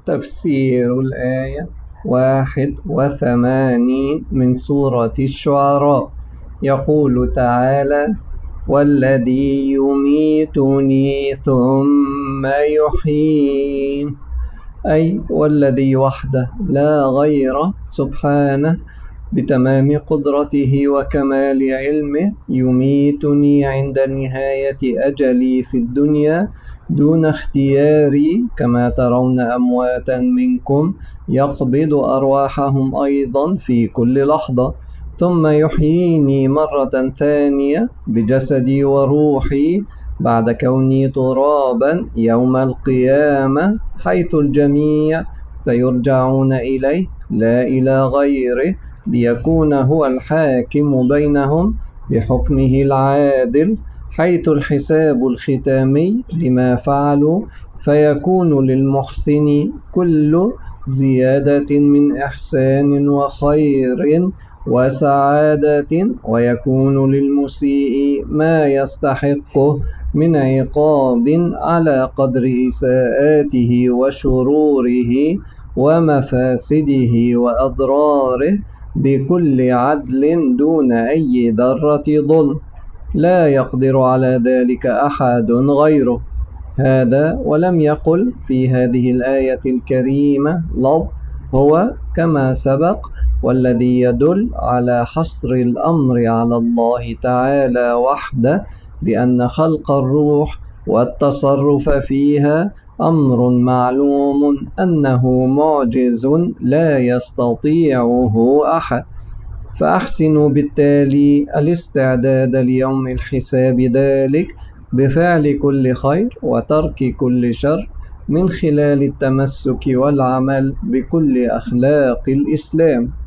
تفسير الآية 81 من سورة الشعراء. يقول تعالى: والذي يميتني ثم يحيين، أي والذي وحده لا غيره سبحانه بتمام قدرته وكمال علمه يميتني عند نهاية أجلي في الدنيا دون اختياري، كما ترون أمواتا منكم يقبض أرواحهم أيضا في كل لحظة، ثم يحييني مرة ثانية بجسدي وروحي بعد كوني ترابا يوم القيامة، حيث الجميع سيرجعون إليه لا إلى غيره، ليكون هو الحاكم بينهم بحكمه العادل، حيث الحساب الختامي لما فعلوا، فيكون للمحسن كل زيادة من إحسان وخير وسعادة، ويكون للمسيء ما يستحقه من عقاب على قدر إساءاته وشروره ومفاسده وأضراره بكل عدل دون أي ذرة ظلم، لا يقدر على ذلك أحد غيره. هذا ولم يقل في هذه الآية الكريمة لفظ هو كما سبق، والذي يدل على حصر الأمر على الله تعالى وحده، لأن خلق الروح والتصرف فيها أمر معلوم أنه معجز لا يستطيعه أحد، فأحسنوا بالتالي الاستعداد ليوم الحساب، ذلك بفعل كل خير وترك كل شر، من خلال التمسك والعمل بكل أخلاق الإسلام.